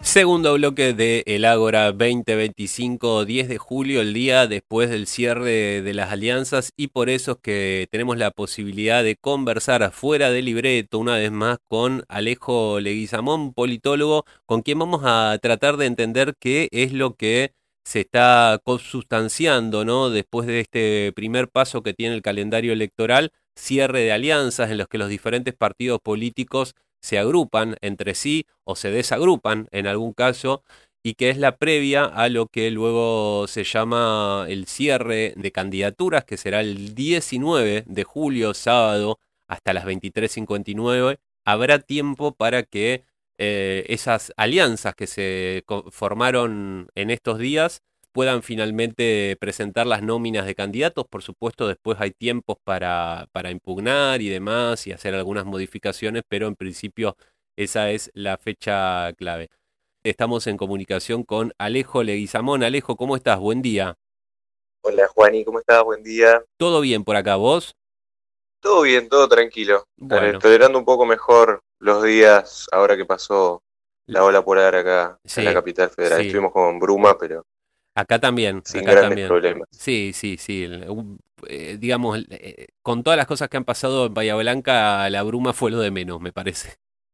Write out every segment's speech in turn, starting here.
Segundo bloque de El Ágora 2025, 10 de julio, el día después del cierre de las alianzas, y por eso es que tenemos la posibilidad de conversar afuera del libreto una vez más con Alejo Leguizamón, politólogo, con quien vamos a tratar de entender qué es lo que se está consustanciando, ¿no? Después de este primer paso que tiene el calendario electoral, cierre de alianzas en los que los diferentes partidos políticos se agrupan entre sí o se desagrupan en algún caso, y que es la previa a lo que luego se llama el cierre de candidaturas, que será el 19 de julio, sábado, hasta las 23:59. Habrá tiempo para que esas alianzas que se formaron en estos días puedan finalmente presentar las nóminas de candidatos. Por supuesto, después hay tiempos para impugnar y demás y hacer algunas modificaciones, pero en principio esa es la fecha clave. Estamos en comunicación con Alejo Leguizamón. Alejo, ¿cómo estás? Buen día. Hola Juani, ¿cómo estás? Buen día. ¿Todo bien por acá, vos? Todo bien, todo tranquilo. Bueno, Tolerando un poco mejor los días ahora que pasó l- la ola polar acá en la sí, capital federal. sí. Estuvimos con bruma, pero Acá también, sin acá grandes también. problemas. Sí, sí, sí. Digamos, con todas las cosas que han pasado en Bahía Blanca, la bruma fue lo de menos, me parece.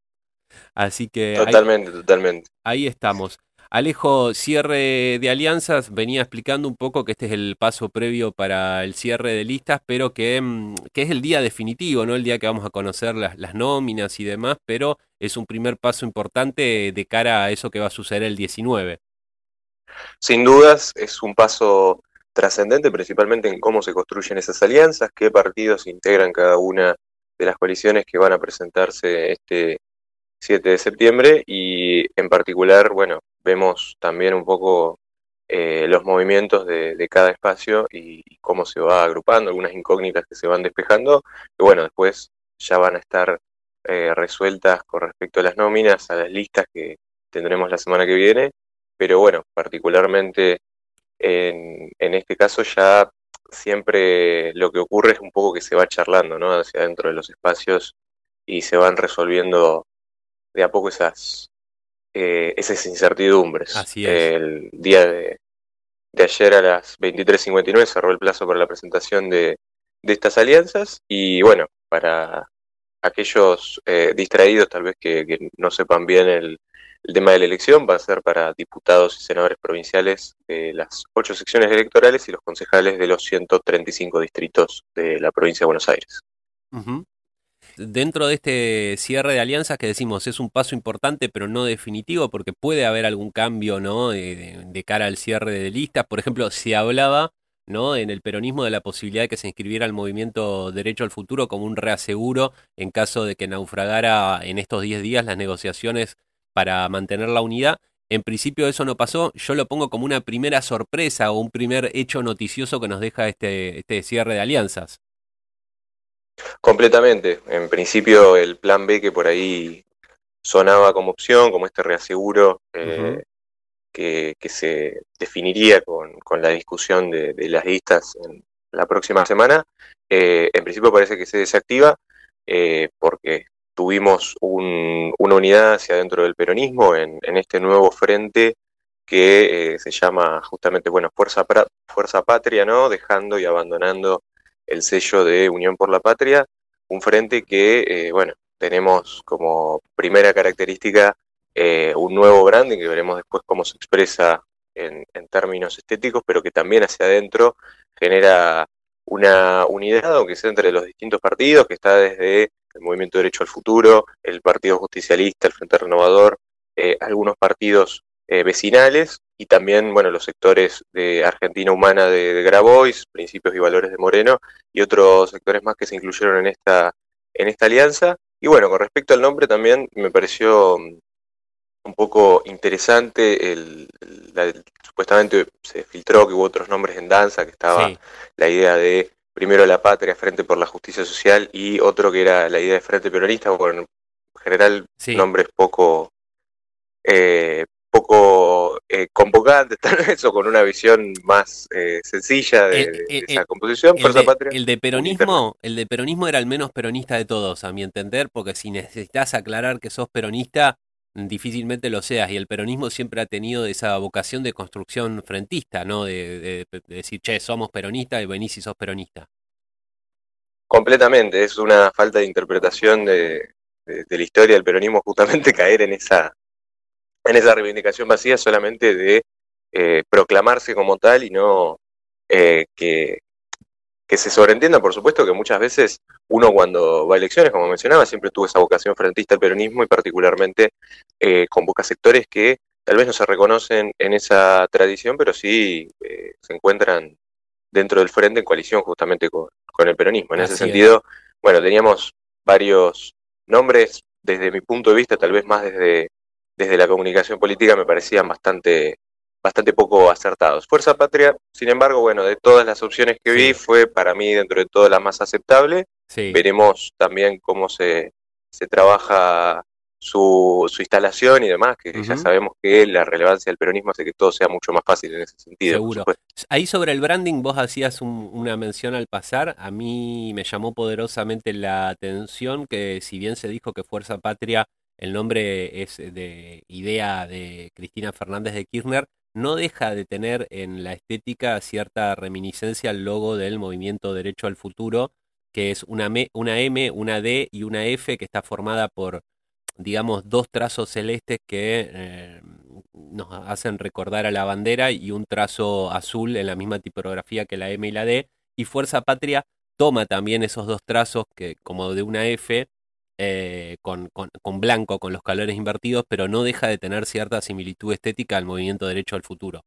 Así que Totalmente, totalmente. ahí estamos. Alejo, cierre de alianzas, venía explicando un poco que este es el paso previo para el cierre de listas, pero que es el día definitivo, ¿no? El día que vamos a conocer las nóminas y demás, pero es un primer paso importante de cara a eso que va a suceder el 19. Sin dudas es un paso trascendente, principalmente en cómo se construyen esas alianzas, qué partidos integran cada una de las coaliciones que van a presentarse este 7 de septiembre y en particular, bueno, vemos también un poco los movimientos de cada espacio y cómo se va agrupando, algunas incógnitas que se van despejando, que bueno, después ya van a estar resueltas con respecto a las nóminas, a las listas que tendremos la semana que viene, pero bueno, particularmente en este caso ya siempre lo que ocurre es un poco que se va charlando, ¿no? Hacia adentro de los espacios y se van resolviendo de a poco esas incertidumbres. Así es. El día de ayer a las 23:59 cerró el plazo para la presentación de estas alianzas y bueno, para aquellos distraídos tal vez que no sepan bien el tema de la elección, va a ser para diputados y senadores provinciales de las 8 secciones electorales y los concejales de los 135 distritos de la provincia de Buenos Aires. Ujú. Dentro de este cierre de alianzas que decimos es un paso importante pero no definitivo porque puede haber algún cambio, ¿no? De cara al cierre de listas. Por ejemplo, se hablaba, ¿no? En el peronismo de la posibilidad de que se inscribiera el movimiento Derecho al Futuro como un reaseguro en caso de que naufragara en estos 10 días las negociaciones para mantener la unidad. En principio eso no pasó. Yo lo pongo como una primera sorpresa o un primer hecho noticioso que nos deja este cierre de alianzas. Completamente. En principio el plan B que por ahí sonaba como opción, como este reaseguro Ujú. que se definiría con la discusión de las listas en la próxima semana, en principio parece que se desactiva porque tuvimos una unidad hacia dentro del peronismo en este nuevo frente que se llama justamente, bueno, Fuerza Patria, ¿no? Dejando y abandonando el sello de Unión por la Patria, un frente que, bueno, tenemos como primera característica un nuevo branding, que veremos después cómo se expresa en términos estéticos, pero que también hacia adentro genera una unidad, aunque sea entre los distintos partidos, que está desde el Movimiento Derecho al Futuro, el Partido Justicialista, el Frente Renovador, algunos partidos vecinales y también, bueno, los sectores de Argentina Humana de Grabois, Principios y Valores de Moreno y otros sectores más que se incluyeron en esta alianza. Y bueno, con respecto al nombre también me pareció un poco interesante, supuestamente se filtró que hubo otros nombres en danza, que estaba Sí, la idea de primero la patria, Frente por la Justicia Social, y otro que era la idea de Frente Peronista, bueno, en general sí. nombres poco convocantes, tal vez, o con una visión más sencilla El, de el- esa composición, Fuerza Patria, uniterna. el de peronismo era el menos peronista de todos, a mi entender, porque si necesitas aclarar que sos peronista, difícilmente lo seas, y el peronismo siempre ha tenido esa vocación de construcción frentista, ¿no? De decir, che, somos peronistas y venís y sos peronista. Completamente, es una falta de interpretación de la historia del peronismo justamente caer en esa reivindicación vacía solamente de proclamarse como tal y no que se sobreentienda, por supuesto, que muchas veces uno cuando va a elecciones, como mencionaba, siempre tuvo esa vocación frentista al peronismo y particularmente convoca sectores que tal vez no se reconocen en esa tradición, pero sí se encuentran dentro del frente en coalición justamente con el peronismo. En ese Así es. sentido, bueno, teníamos varios nombres, desde mi punto de vista, tal vez más desde la comunicación política, me parecían bastante poco acertados. Fuerza Patria, sin embargo, bueno, de todas las opciones que vi, Sí, fue para mí dentro de todo la más aceptable. sí. Veremos también cómo se trabaja su instalación y demás, que ya Ujú. sabemos que la relevancia del peronismo hace que todo sea mucho más fácil en ese sentido, por Seguro. supuesto. Ahí sobre el branding vos hacías una mención al pasar. A mí me llamó poderosamente la atención que si bien se dijo que Fuerza Patria, el nombre es de idea de Cristina Fernández de Kirchner, no deja de tener en la estética cierta reminiscencia al logo del movimiento Derecho al Futuro, que es una M, una D y una F que está formada por, digamos, dos trazos celestes que nos hacen recordar a la bandera y un trazo azul en la misma tipografía que la M y la D. Y Fuerza Patria toma también esos dos trazos que, como de una F, con blanco, con los colores invertidos, pero no deja de tener cierta similitud estética al movimiento Derecho al Futuro.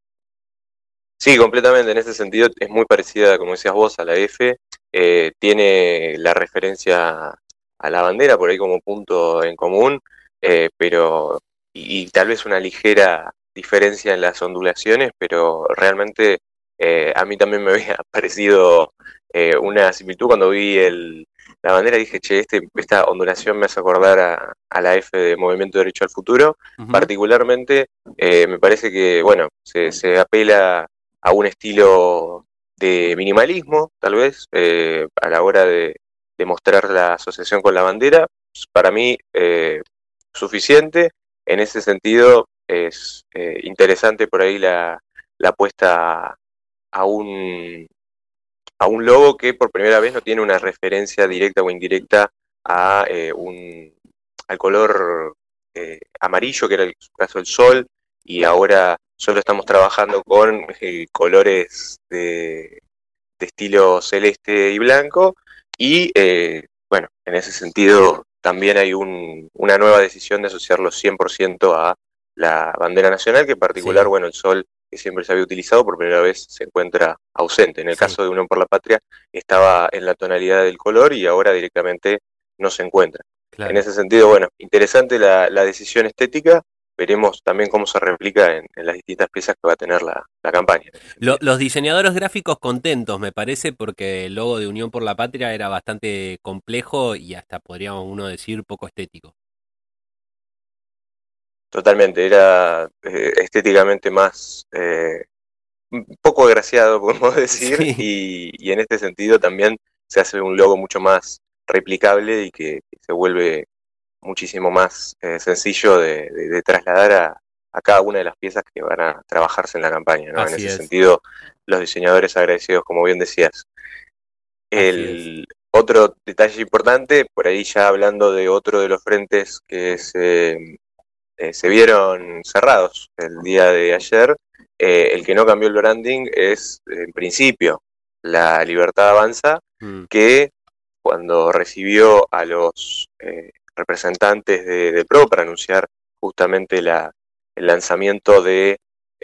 Sí, completamente. En ese sentido es muy parecida, como decías vos, a la F. Tiene la referencia a la bandera por ahí como punto en común, pero y tal vez una ligera diferencia en las ondulaciones, pero realmente a mí también me había parecido una similitud cuando vi la bandera. Dije, che, esta ondulación me hace acordar a la F de Movimiento Derecho al Futuro. Ujú. Particularmente, me parece que, bueno, se apela a un estilo de minimalismo, tal vez, a la hora de mostrar la asociación con la bandera. Para mí, suficiente. En ese sentido, es interesante por ahí la apuesta a a un logo que por primera vez no tiene una referencia directa o indirecta a al color amarillo, que era el caso del sol, y ahora solo estamos trabajando con colores de estilo celeste y blanco, y bueno, en ese sentido también hay una nueva decisión de asociarlo 100% a la bandera nacional, que en particular, Sí, bueno, el sol que siempre se había utilizado por primera vez se encuentra ausente. En el sí, caso de Unión por la Patria estaba en la tonalidad del color y ahora directamente no se encuentra. En claro. ese sentido, bueno, interesante la decisión estética. Veremos también cómo se replica en las distintas piezas que va a tener la campaña en ese sentido. Los diseñadores gráficos contentos, me parece, porque el logo de Unión por la Patria era bastante complejo y hasta podríamos uno decir poco estético. Totalmente, era estéticamente más, un poco agraciado, podemos decir, Sí, y en este sentido también se hace un logo mucho más replicable y que se vuelve muchísimo más sencillo de trasladar a cada una de las piezas que van a trabajarse en la campaña, ¿no? En así ese es, sentido, los diseñadores agradecidos, como bien decías. así es. El otro detalle importante, por ahí ya hablando de otro de los frentes que se vieron cerrados el día de ayer, el que no cambió el branding es, en principio, la Libertad Avanza, Mm, que cuando recibió a los representantes de PRO para anunciar justamente el lanzamiento de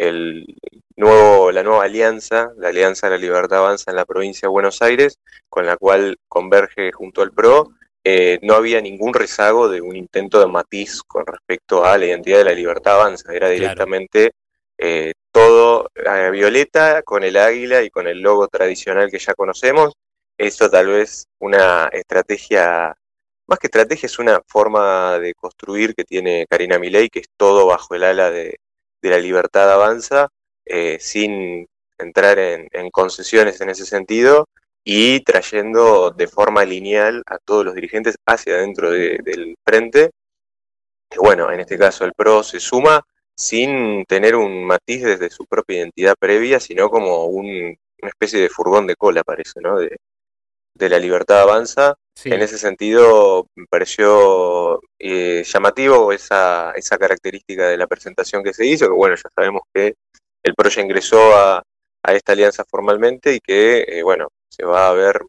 la nueva alianza, la Alianza de la Libertad Avanza en la provincia de Buenos Aires, con la cual converge junto al PRO. No había ningún rezago de un intento de matiz con respecto a la identidad de la Libertad Avanza, era claro. directamente todo violeta con el águila y con el logo tradicional que ya conocemos. Eso tal vez una estrategia, más que estrategia, es una forma de construir que tiene Karina Milei, que es todo bajo el ala de la Libertad Avanza, sin entrar en concesiones en ese sentido y trayendo de forma lineal a todos los dirigentes hacia adentro del frente. bueno, en este caso el PRO se suma sin tener un matiz desde su propia identidad previa, sino como una especie de furgón de cola, parece, ¿no? De La Libertad Avanza. En Sí. ese sentido, me pareció llamativo esa característica de la presentación que se hizo, que bueno, ya sabemos que el PRO ya ingresó a esta alianza formalmente y que, bueno, se va a ver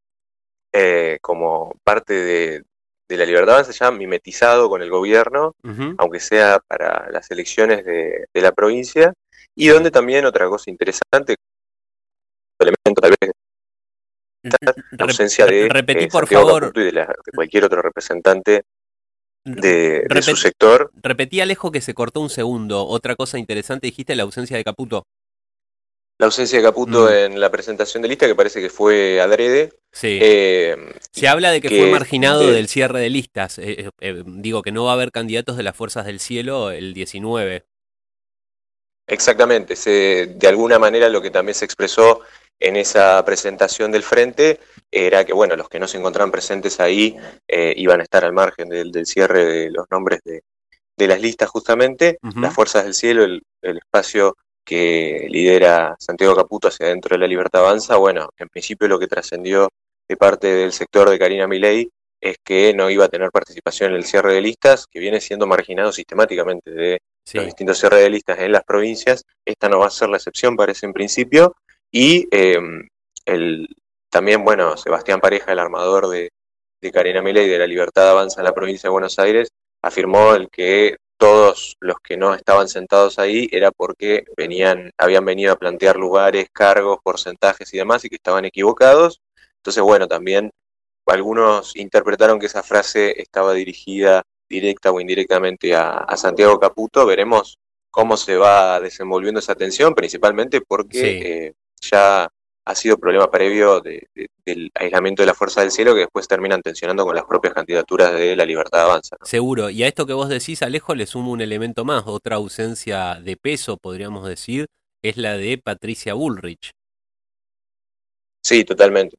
como parte de La Libertad Avanza ya mimetizado con el gobierno, Ujú. aunque sea para las elecciones de la provincia, y Sí. donde también otra cosa interesante, elemento tal vez la ausencia de Repetí, por Santiago favor. Caputo y de cualquier otro representante de su Repetí, sector. repetí, Alejo, que se cortó un segundo. Otra cosa interesante, dijiste la ausencia de Caputo. La ausencia de Caputo Mm, en la presentación de lista, que parece que fue adrede, sí. eh, Se habla de que fue que marginado del cierre de listas. Digo que no va a haber candidatos de las Fuerzas del Cielo el 19. exactamente, de alguna manera lo que también se expresó en esa presentación del frente era que, bueno, los que no se encontraban presentes ahí iban a estar al margen del cierre de los nombres de las listas justamente. Las Ujú. Fuerzas del Cielo, el espacio que lidera Santiago Caputo hacia adentro de La Libertad Avanza, bueno, en principio lo que trascendió de parte del sector de Karina Milei es que no iba a tener participación en el cierre de listas, que viene siendo marginado sistemáticamente de los Sí. distintos cierres de listas en las provincias. Esta no va a ser la excepción, parece en principio, y el, también, bueno, Sebastián Pareja, el armador de Karina Milei de La Libertad Avanza en la provincia de Buenos Aires, afirmó el que todos los que no estaban sentados ahí era porque habían venido a plantear lugares, cargos, porcentajes y demás, y que estaban equivocados. Entonces, bueno, también algunos interpretaron que esa frase estaba dirigida directa o indirectamente a Santiago Caputo. Veremos cómo se va desenvolviendo esa tensión, principalmente porque Sí. ya ha sido problema previo del aislamiento de la Fuerza del Cielo, que después terminan tensionando con las propias candidaturas de La Libertad Avanza, ¿no? Seguro. Y a esto que vos decís, Alejo, le sumo un elemento más. Otra ausencia de peso, podríamos decir, es la de Patricia Bullrich. Sí, totalmente.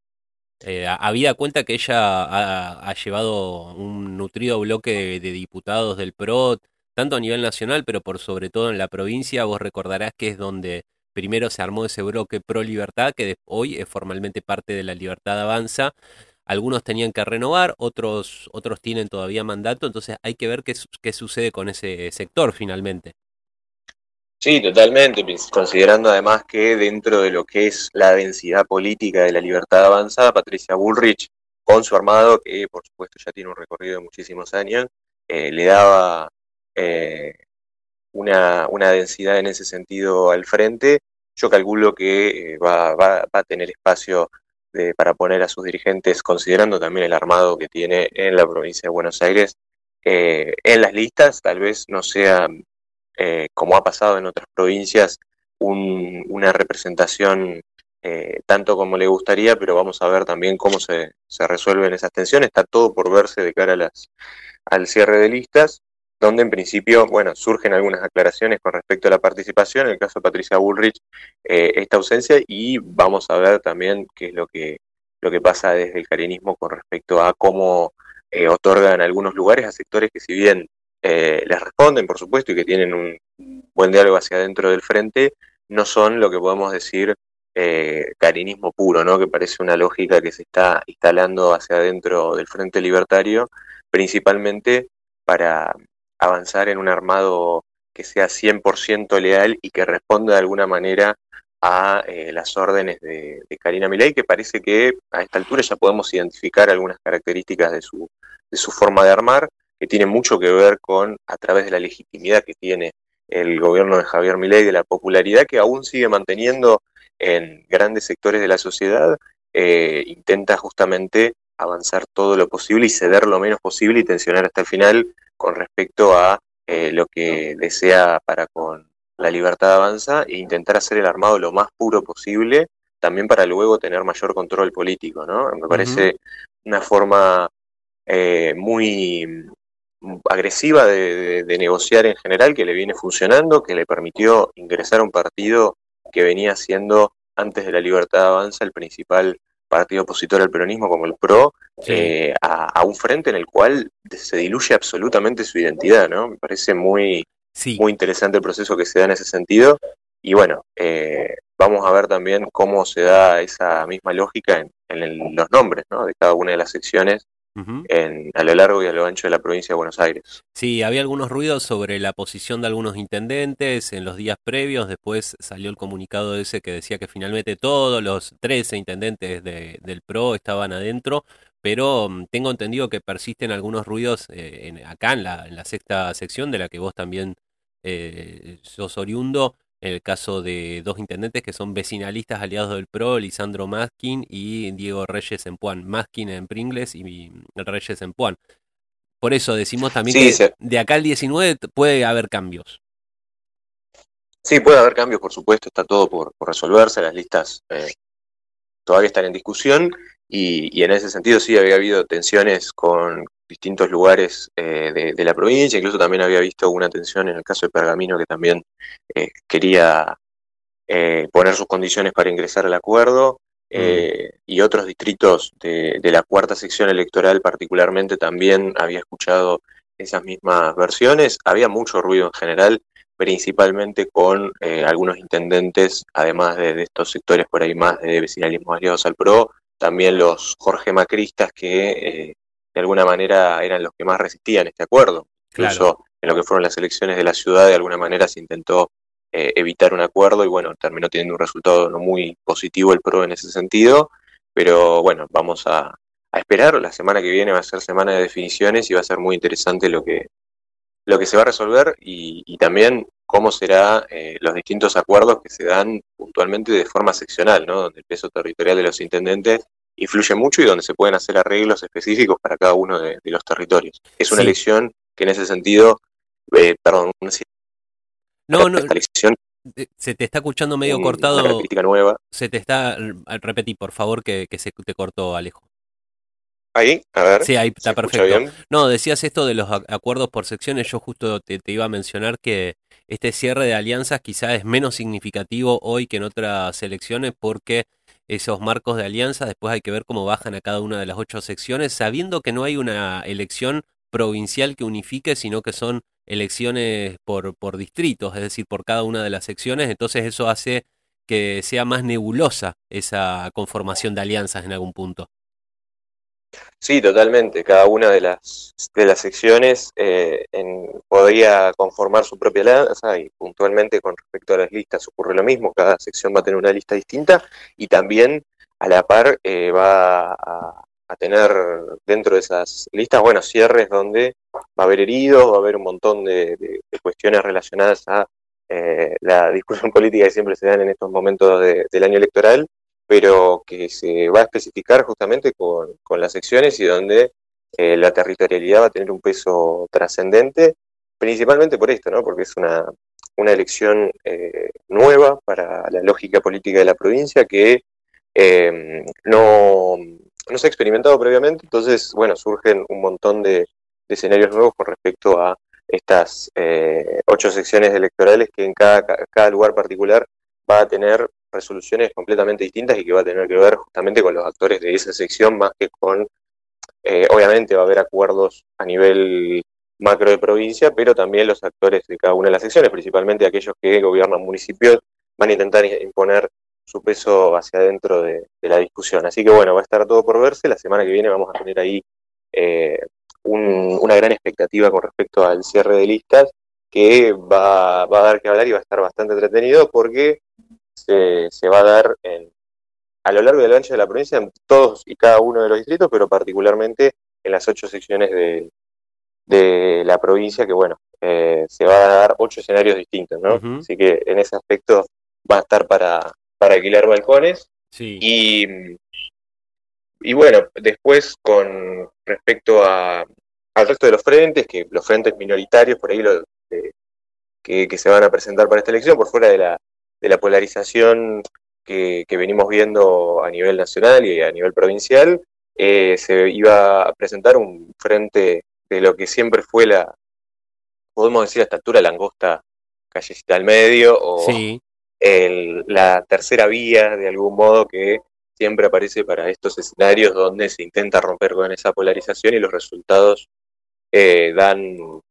Habida cuenta que ella ha llevado un nutrido bloque de diputados del PRO, tanto a nivel nacional, pero por sobre todo en la provincia. Vos recordarás que es donde primero se armó ese bloque Pro Libertad, que hoy es formalmente parte de la Libertad Avanza. Algunos tenían que renovar, otros tienen todavía mandato, entonces hay que ver qué sucede con ese sector finalmente. Sí, totalmente, considerando además que dentro de lo que es la densidad política de La Libertad Avanza, Patricia Bullrich, con su armado, que por supuesto ya tiene un recorrido de muchísimos años, le daba eh, una densidad en ese sentido al frente. Yo calculo que va a tener espacio para poner a sus dirigentes, considerando también el armado que tiene en la provincia de Buenos Aires, en las listas. Tal vez no sea, como ha pasado en otras provincias, una representación tanto como le gustaría, pero vamos a ver también cómo se resuelven esas tensiones. Está todo por verse de cara al cierre de listas, donde en principio, bueno, surgen algunas aclaraciones con respecto a la participación, en el caso de Patricia Bullrich, esta ausencia, y vamos a ver también qué es lo que pasa desde el carinismo con respecto a cómo otorgan algunos lugares a sectores que, si bien les responden, por supuesto, y que tienen un buen diálogo hacia adentro del frente, no son lo que podemos decir carinismo puro, ¿no? Que parece una lógica que se está instalando hacia adentro del Frente Libertario, principalmente para avanzar en un armado que sea 100% leal y que responda de alguna manera a las órdenes de Karina Milei, que parece que a esta altura ya podemos identificar algunas características de su forma de armar, que tiene mucho que ver con, a través de la legitimidad que tiene el gobierno de Javier Milei, de la popularidad que aún sigue manteniendo en grandes sectores de la sociedad, intenta justamente avanzar todo lo posible y ceder lo menos posible y tensionar hasta el final con respecto a lo que desea para con La Libertad Avanza e intentar hacer el armado lo más puro posible, también para luego tener mayor control político, ¿no? Me Ujú. parece una forma muy agresiva de negociar en general, que le viene funcionando, que le permitió ingresar a un partido que venía siendo, antes de La Libertad Avanza, el principal partido opositor al peronismo como el PRO, Sí. a un frente en el cual se diluye absolutamente su identidad, ¿no? Me parece muy, Sí. muy interesante el proceso que se da en ese sentido. Y bueno, vamos a ver también cómo se da esa misma lógica en los nombres, ¿no? De cada una de las secciones Ujú. a lo largo y a lo ancho de la provincia de Buenos Aires. Sí, había algunos ruidos sobre la posición de algunos intendentes en los días previos. Después salió el comunicado ese que decía que finalmente todos los 13 intendentes del PRO estaban adentro, pero tengo entendido que persisten algunos ruidos acá en la sexta sección, de la que vos también sos oriundo, en el caso de dos intendentes que son vecinalistas aliados del PRO, Lisandro Maskin y Diego Reyes en Puan. Maskin en Pringles y Reyes en Puan. Por eso decimos también Sí, que de acá al 19 puede haber cambios. sí, puede haber cambios, por supuesto, está todo por resolverse, las listas todavía están en discusión y en ese sentido sí había habido tensiones con distintos lugares de la provincia, incluso también había visto una tensión en el caso de Pergamino que también quería poner sus condiciones para ingresar al acuerdo. Mm, Y otros distritos de la cuarta sección electoral particularmente también había escuchado esas mismas versiones. Había mucho ruido en general, principalmente con algunos intendentes, además de estos sectores por ahí más de vecinalismo aliados al PRO, también los Jorge Macristas que de alguna manera eran los que más resistían este acuerdo. claro. Incluso en lo que fueron las elecciones de la ciudad, de alguna manera se intentó evitar un acuerdo y bueno, terminó teniendo un resultado no muy positivo el PRO en ese sentido, pero bueno, vamos a esperar, la semana que viene va a ser semana de definiciones y va a ser muy interesante lo que se va a resolver y también cómo será los distintos acuerdos que se dan puntualmente de forma seccional, ¿no? Donde el peso territorial de los intendentes influye mucho y donde se pueden hacer arreglos específicos para cada uno de los territorios. Es una Sí. elección que en ese sentido, perdón, No, no, esta elección se te está escuchando medio una cortado. característica nueva. Se te está. Repetí, por favor, que se te cortó, Alejo. Ahí, a ver, Sí, ahí ¿se está escucha perfecto. bien? No, decías esto de los acuerdos por secciones. Yo justo te iba a mencionar que este cierre de alianzas quizá es menos significativo hoy que en otras elecciones porque esos marcos de alianza después hay que ver cómo bajan a cada una de las 8 secciones, sabiendo que no hay una elección provincial que unifique, sino que son elecciones por distritos, es decir, por cada una de las secciones. Entonces eso hace que sea más nebulosa esa conformación de alianzas en algún punto. Sí, totalmente. Cada una de las secciones podría conformar su propia alianza y puntualmente con respecto a las listas ocurre lo mismo. Cada sección va a tener una lista distinta y también a la par a tener dentro de esas listas, bueno, cierres donde va a haber heridos, va a haber un montón de cuestiones relacionadas a la discusión política que siempre se dan en estos momentos del año electoral, pero que se va a especificar justamente con las secciones y donde la territorialidad va a tener un peso trascendente, principalmente por esto, ¿no? Porque es una elección nueva para la lógica política de la provincia que no se ha experimentado previamente, entonces, bueno, surgen un montón de escenarios nuevos con respecto a estas 8 secciones electorales que en cada lugar particular va a tener resoluciones completamente distintas y que va a tener que ver justamente con los actores de esa sección más que con, obviamente va a haber acuerdos a nivel macro de provincia, pero también los actores de cada una de las secciones, principalmente aquellos que gobiernan municipios, van a intentar imponer su peso hacia adentro de la discusión. Así que bueno, va a estar todo por verse. La semana que viene vamos a tener ahí eh, una gran expectativa con respecto al cierre de listas que va a dar que hablar y va a estar bastante entretenido porque se va a dar a lo largo y a lo ancho de la provincia en todos y cada uno de los distritos, pero particularmente en las 8 secciones de la provincia, que bueno, se va a dar 8 escenarios distintos, ¿no? Ujú. Así que en ese aspecto va a estar para alquilar balcones. Sí. Y, y bueno, después con respecto al resto de los frentes, que los frentes minoritarios por ahí que se van a presentar para esta elección, por fuera de la polarización que venimos viendo a nivel nacional y a nivel provincial, se iba a presentar un frente de lo que siempre fue podemos decir, a esta altura, la angosta callecita al medio o Sí. la tercera vía, de algún modo, que siempre aparece para estos escenarios donde se intenta romper con esa polarización y los resultados dan,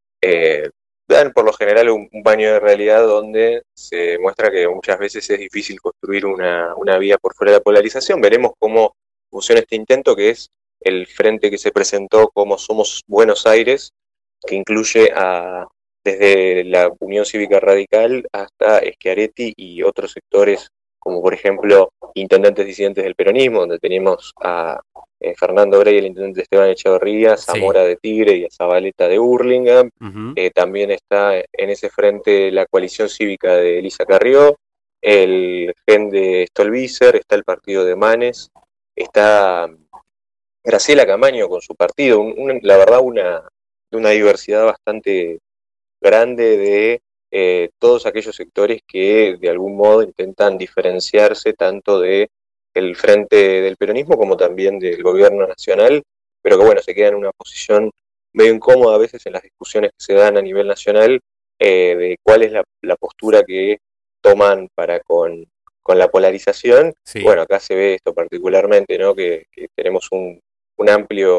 dan por lo general un baño de realidad donde se muestra que muchas veces es difícil construir una vía por fuera de la polarización. Veremos cómo funciona este intento, que es el frente que se presentó como Somos Buenos Aires, que incluye desde la Unión Cívica Radical hasta Schiaretti y otros sectores, como por ejemplo intendentes disidentes del peronismo, donde tenemos a Fernando Brey, el intendente Esteban Echeverría, Sí. Zamora de Tigre y a Zabaleta de Hurlingham. Ujú. También está en ese frente la coalición cívica de Elisa Carrió, el GEN de Stolbizer, está el partido de Manes, está Graciela Camaño con su partido, la verdad una diversidad bastante grande de todos aquellos sectores que de algún modo intentan diferenciarse tanto de el frente del peronismo como también del gobierno nacional, pero que bueno, se queda en una posición medio incómoda a veces en las discusiones que se dan a nivel nacional, de cuál es la postura que toman para con la polarización. Sí. Bueno, acá se ve esto particularmente, ¿no? Que tenemos un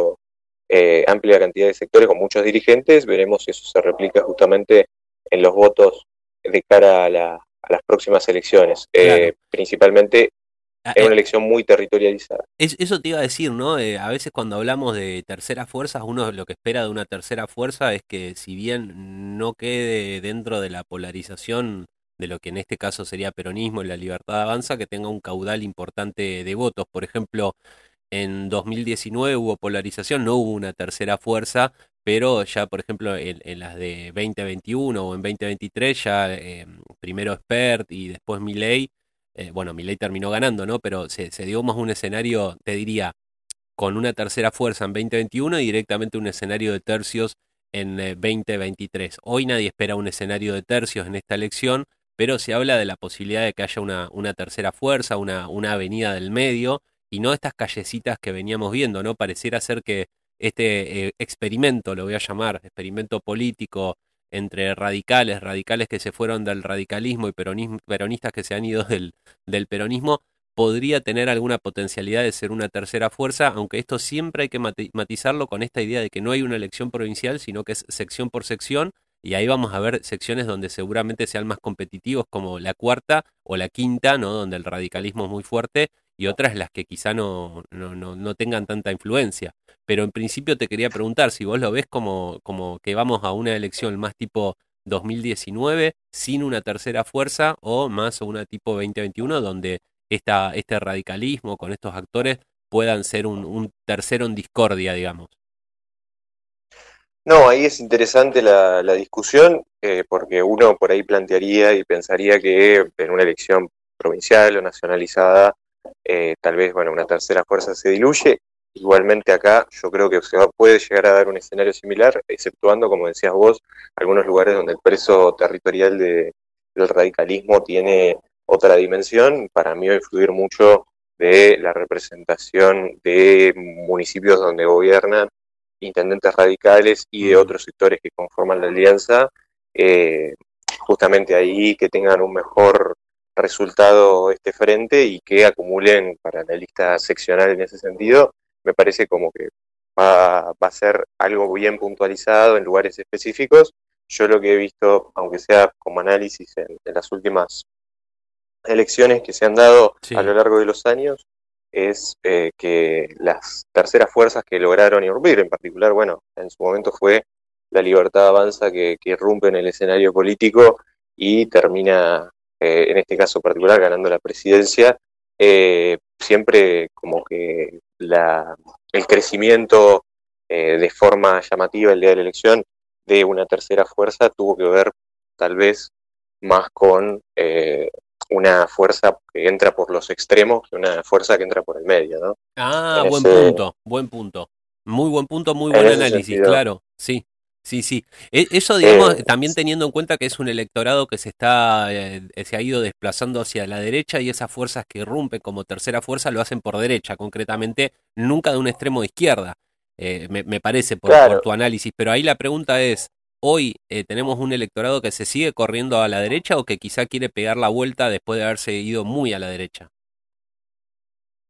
amplia cantidad de sectores con muchos dirigentes. Veremos si eso se replica justamente en los votos de cara a las próximas elecciones, Claro. principalmente Ah, en una elección muy territorializada. Eso te iba a decir, ¿no? A veces cuando hablamos de terceras fuerzas, uno lo que espera de una tercera fuerza es que si bien no quede dentro de la polarización de lo que en este caso sería peronismo y la libertad avanza, que tenga un caudal importante de votos. Por ejemplo, en 2019 hubo polarización, no hubo una tercera fuerza, pero ya, por ejemplo, en las de 2021 o en 2023, ya primero Spert y después Milei, bueno, Milei terminó ganando, ¿no? Pero se dio más un escenario, te diría, con una tercera fuerza en 2021 y directamente un escenario de tercios en 2023. Hoy nadie espera un escenario de tercios en esta elección, pero se habla de la posibilidad de que haya una tercera fuerza, una avenida del medio, y no estas callecitas que veníamos viendo, ¿no? Pareciera ser que este experimento, lo voy a llamar, experimento político entre radicales que se fueron del radicalismo y peronistas que se han ido del peronismo, podría tener alguna potencialidad de ser una tercera fuerza, aunque esto siempre hay que matizarlo con esta idea de que no hay una elección provincial, sino que es sección por sección, y ahí vamos a ver secciones donde seguramente sean más competitivos, como la cuarta o la quinta, ¿no? Donde el radicalismo es muy fuerte, y otras las que quizá no tengan tanta influencia. Pero en principio te quería preguntar si vos lo ves como que vamos a una elección más tipo 2019, sin una tercera fuerza, o más a una tipo 2021, donde este radicalismo con estos actores puedan ser un tercero en discordia, digamos. No, ahí es interesante la discusión, porque uno por ahí plantearía y pensaría que en una elección provincial o nacionalizada, tal vez, bueno, una tercera fuerza se diluye. Igualmente acá yo creo que puede llegar a dar un escenario similar, exceptuando, como decías vos, algunos lugares donde el peso territorial del radicalismo tiene otra dimensión. Para mí va a influir mucho de la representación de municipios donde gobiernan intendentes radicales y de Mm. otros sectores que conforman la alianza, eh, justamente ahí que tengan un mejor resultado este frente y que acumulen para la lista seccional en ese sentido, me parece como que va a ser algo bien puntualizado en lugares específicos. Yo lo que he visto, aunque sea como análisis en las últimas elecciones que se han dado a Sí. lo largo de los años, es que las terceras fuerzas que lograron irrumpir, en particular, bueno, en su momento fue la Libertad Avanza que irrumpe en el escenario político y termina, en este caso particular, ganando la presidencia, siempre como que el crecimiento de forma llamativa el día de la elección de una tercera fuerza tuvo que ver tal vez más con una fuerza que entra por los extremos que una fuerza que entra por el medio, ¿no? Ah, En buen ese, punto, buen punto. Muy buen punto, muy en buen ese análisis, sentido, claro. Sí, sí, sí. Eso, digamos, eh, también teniendo en cuenta que es un electorado que se ha ido desplazando hacia la derecha y esas fuerzas que irrumpen como tercera fuerza lo hacen por derecha, concretamente, nunca de un extremo de izquierda, me parece por claro, tu análisis. Pero ahí la pregunta es, ¿hoy tenemos un electorado que se sigue corriendo a la derecha o que quizá quiere pegar la vuelta después de haberse ido muy a la derecha?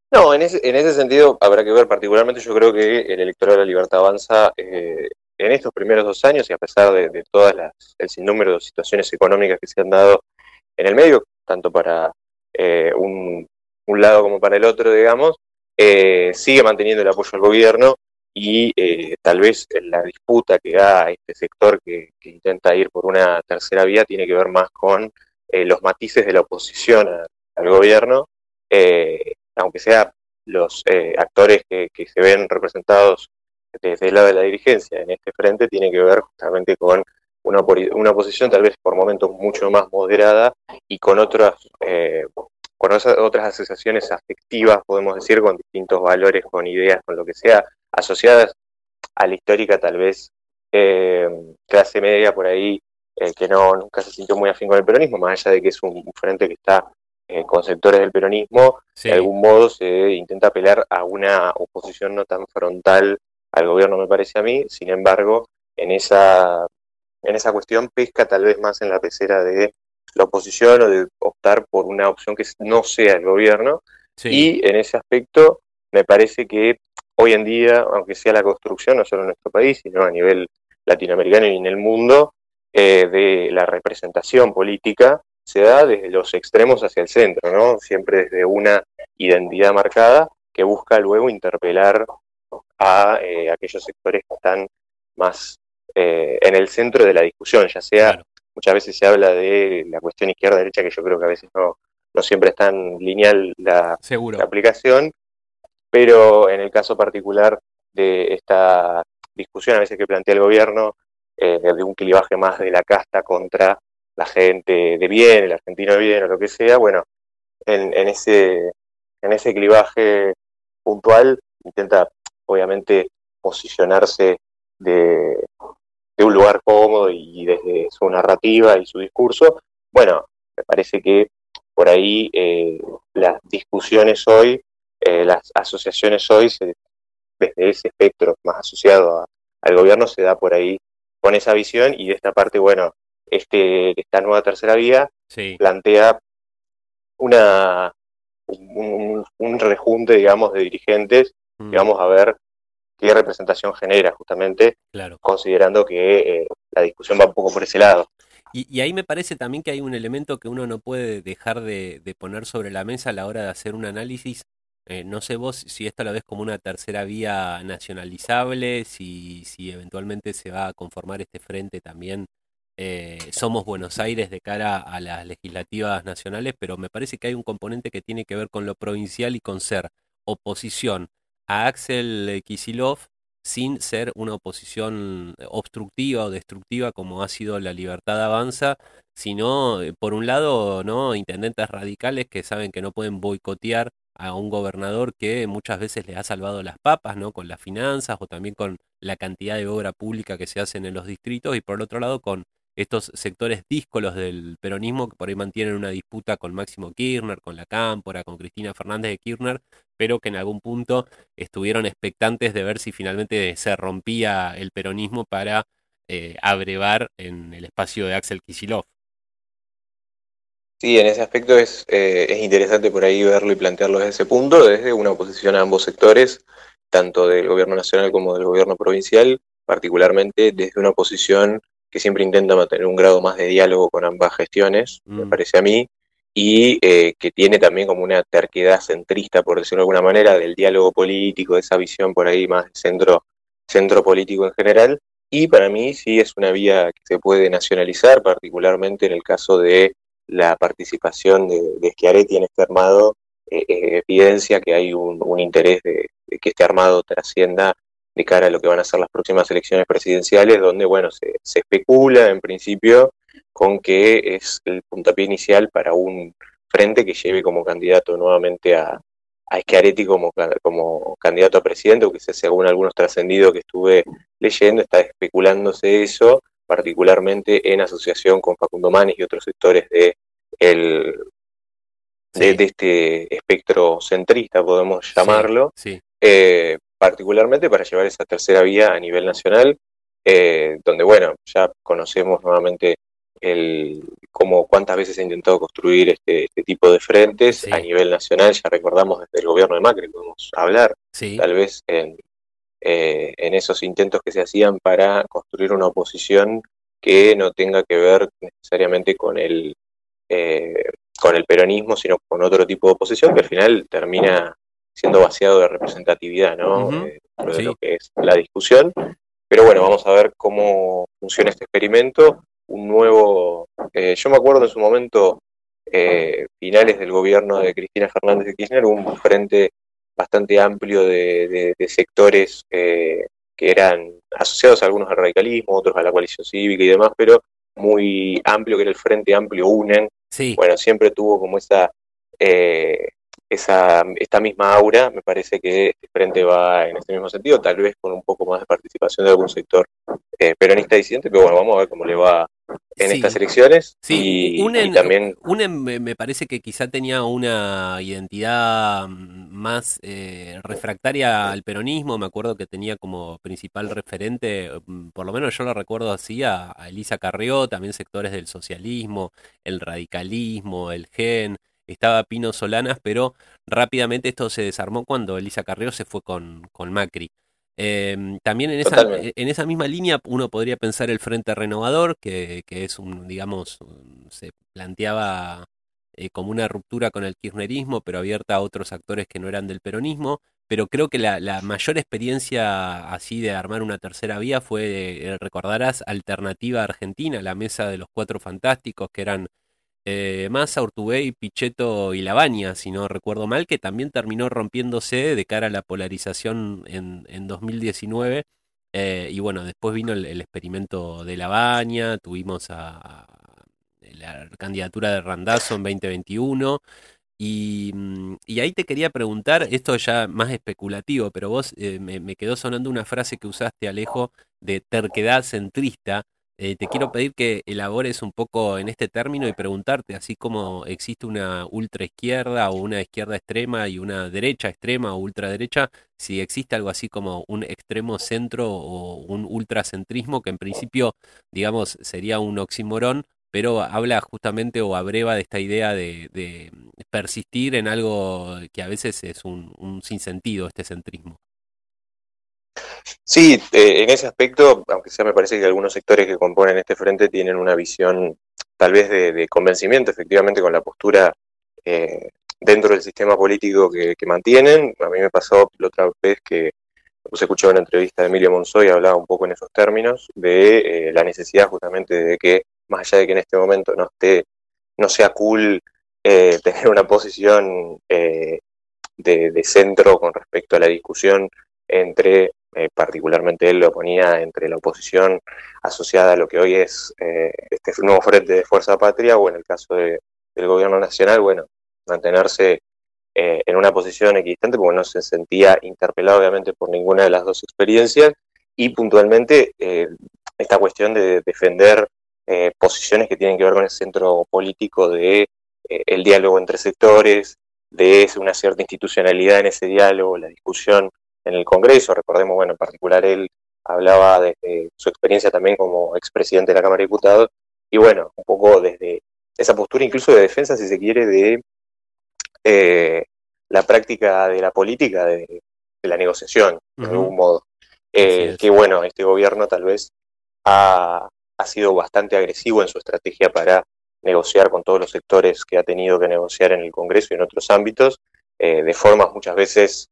No, en ese sentido habrá que ver. Particularmente yo creo que el electorado de la Libertad Avanza, en estos primeros 2 años, y a pesar de todas el sinnúmero de situaciones económicas que se han dado en el medio, tanto para eh, un, un lado como para el otro, digamos, sigue manteniendo el apoyo al gobierno, y tal vez la disputa que da a este sector que intenta ir por una tercera vía tiene que ver más con los matices de la oposición al gobierno, aunque sea los actores que se ven representados desde el lado de la dirigencia en este frente, tiene que ver justamente con una oposición tal vez por momentos mucho más moderada y con otras asociaciones afectivas, podemos decir, con distintos valores, con ideas, con lo que sea, asociadas a la histórica tal vez eh, clase media por ahí, que nunca se sintió muy afín con el peronismo, más allá de que es un frente que está con sectores del peronismo, de Sí, algún modo se intenta apelar a una oposición no tan frontal al gobierno, me parece a mí. Sin embargo, en esa cuestión pesca tal vez más en la pecera de la oposición, o de optar por una opción que no sea el gobierno, sí, y en ese aspecto me parece que hoy en día, aunque sea la construcción, no solo en nuestro país, sino a nivel latinoamericano y en el mundo, de la representación política, se da desde los extremos hacia el centro, ¿no? Siempre desde una identidad marcada que busca luego interpelar a aquellos sectores que están más en el centro de la discusión, ya sea, claro, muchas veces se habla de la cuestión izquierda-derecha, que yo creo que a veces no siempre es tan lineal la seguro. aplicación, pero en el caso particular de esta discusión a veces que plantea el gobierno, de un clivaje más de la casta contra la gente de bien, el argentino de bien o lo que sea, bueno, en, en ese, en ese clivaje puntual intenta obviamente posicionarse de, de un lugar cómodo y desde su narrativa y su discurso. Bueno, me parece que por ahí las discusiones hoy, las asociaciones hoy, desde ese espectro más asociado al gobierno, se da por ahí con esa visión, y de esta parte, bueno, esta nueva tercera vía Sí, plantea una, un rejunte, digamos, de dirigentes, y mm, vamos a ver qué representación genera, justamente claro. considerando que la discusión va un poco por ese lado. Y ahí me parece también que hay un elemento que uno no puede dejar de poner sobre la mesa a la hora de hacer un análisis. No sé vos si esto lo ves como una tercera vía nacionalizable, si eventualmente se va a conformar este frente también. Somos Buenos Aires de cara a las legislativas nacionales, pero me parece que hay un componente que tiene que ver con lo provincial y con ser oposición a Axel Kicillof sin ser una oposición obstructiva o destructiva como ha sido la Libertad Avanza, sino, por un lado, ¿no? Intendentes radicales que saben que no pueden boicotear a un gobernador que muchas veces les ha salvado las papas, ¿no? Con las finanzas o también con la cantidad de obra pública que se hacen en los distritos, y por el otro lado con estos sectores díscolos del peronismo que por ahí mantienen una disputa con Máximo Kirchner, con la Cámpora, con Cristina Fernández de Kirchner, pero que en algún punto estuvieron expectantes de ver si finalmente se rompía el peronismo para abrevar en el espacio de Axel Kicillof. Sí, en ese aspecto es interesante por ahí verlo y plantearlo desde ese punto, desde una oposición a ambos sectores, tanto del gobierno nacional como del gobierno provincial, particularmente desde una oposición que siempre intenta mantener un grado más de diálogo con ambas gestiones, me Mm, parece a mí, y que tiene también como una terquedad centrista, por decirlo de alguna manera, del diálogo político, de esa visión por ahí más de centro político en general. Y para mí sí es una vía que se puede nacionalizar, particularmente en el caso de la participación de Schiaretti en este armado, evidencia que hay un interés de que este armado trascienda de cara a lo que van a ser las próximas elecciones presidenciales, donde, bueno, se especula en principio con que es el puntapié inicial para un frente que lleve como candidato nuevamente a Schiaretti como candidato a presidente, o quizás según algunos trascendidos que estuve leyendo, está especulándose eso, particularmente en asociación con Facundo Manes y otros sectores el, sí, de este espectro centrista, podemos sí, llamarlo, sí. particularmente para llevar esa tercera vía a nivel nacional, donde, bueno, ya conocemos nuevamente el, como cuántas veces se ha intentado construir este tipo de frentes a Sí, nivel nacional. Ya recordamos desde el gobierno de Macri, podemos hablar sí, tal vez en esos intentos que se hacían para construir una oposición que no tenga que ver necesariamente eh, con el peronismo, sino con otro tipo de oposición que al final termina siendo vaciado de representatividad, ¿no? ujú, Dentro de lo sí, que es la discusión. Pero bueno, vamos a ver cómo funciona este experimento. Un nuevo, yo me acuerdo en su momento, finales del gobierno de Cristina Fernández de Kirchner, un frente bastante amplio de sectores que eran asociados a algunos al radicalismo, otros a la coalición cívica y demás, pero muy amplio, que era el Frente Amplio UNEN. sí. Bueno, siempre tuvo como eh, esta misma aura. Me parece que este frente va en este mismo sentido, tal vez con un poco más de participación de algún sector peronista disidente, pero bueno, vamos a ver cómo le va en estas Sí, elecciones sí, y también, Unen me parece que quizá tenía una identidad más refractaria al peronismo. Me acuerdo que tenía como principal referente, por lo menos yo lo recuerdo así, a Elisa Carrió, también sectores del socialismo, el radicalismo, el GEN. Estaba Pino Solanas, pero rápidamente esto se desarmó cuando Elisa Carrió se fue con Macri. También totalmente. en esa misma línea uno podría pensar el Frente Renovador, que es digamos, se planteaba como una ruptura con el kirchnerismo, pero abierta a otros actores que no eran del peronismo. Pero creo que la mayor experiencia así de armar una tercera vía fue, recordarás, Alternativa Argentina, la mesa de los Cuatro Fantásticos, que eran Massa, Urtubey, Pichetto y Lavagna, si no recuerdo mal, que también terminó rompiéndose de cara a la polarización en 2019. Y bueno, después vino el experimento de Lavagna, tuvimos a la candidatura de Randazzo en 2021. Y ahí te quería preguntar, esto ya más especulativo, pero vos me quedó sonando una frase que usaste, Alejo, de terquedad centrista. Te quiero pedir que elabores un poco en este término y preguntarte, así como existe una ultra izquierda o una izquierda extrema y una derecha extrema o ultraderecha, si existe algo así como un extremo centro o un ultracentrismo, que en principio, digamos, sería un oxímoron, pero habla justamente o abreva de esta idea de persistir en algo que a veces es un sinsentido, este centrismo. Sí, en ese aspecto, aunque sea me parece que algunos sectores que componen este frente tienen una visión tal vez de convencimiento efectivamente con la postura eh, dentro del sistema político que mantienen. A mí me pasó la otra vez que pues escuché una entrevista de Emilio Monzó y hablaba un poco en esos términos de la necesidad justamente de que, más allá de que en este momento no sea cool tener una posición de centro con respecto a la discusión entre, particularmente él lo ponía entre la oposición asociada a lo que hoy es este nuevo Frente de Fuerza Patria, o en el caso del gobierno nacional, bueno, mantenerse en una posición equidistante porque no se sentía interpelado obviamente por ninguna de las dos experiencias, y puntualmente esta cuestión de defender posiciones que tienen que ver con el centro político de el diálogo entre sectores, de una cierta institucionalidad en ese diálogo, la discusión en el Congreso. Recordemos, bueno, en particular él hablaba de su experiencia también como expresidente de la Cámara de Diputados, y bueno, un poco desde esa postura incluso de defensa, si se quiere, de eh, la práctica de la política, de la negociación, de Ujú, algún modo. así Que es. bueno, este gobierno tal vez ha sido bastante agresivo en su estrategia para negociar con todos los sectores que ha tenido que negociar en el Congreso y en otros ámbitos, de formas muchas veces,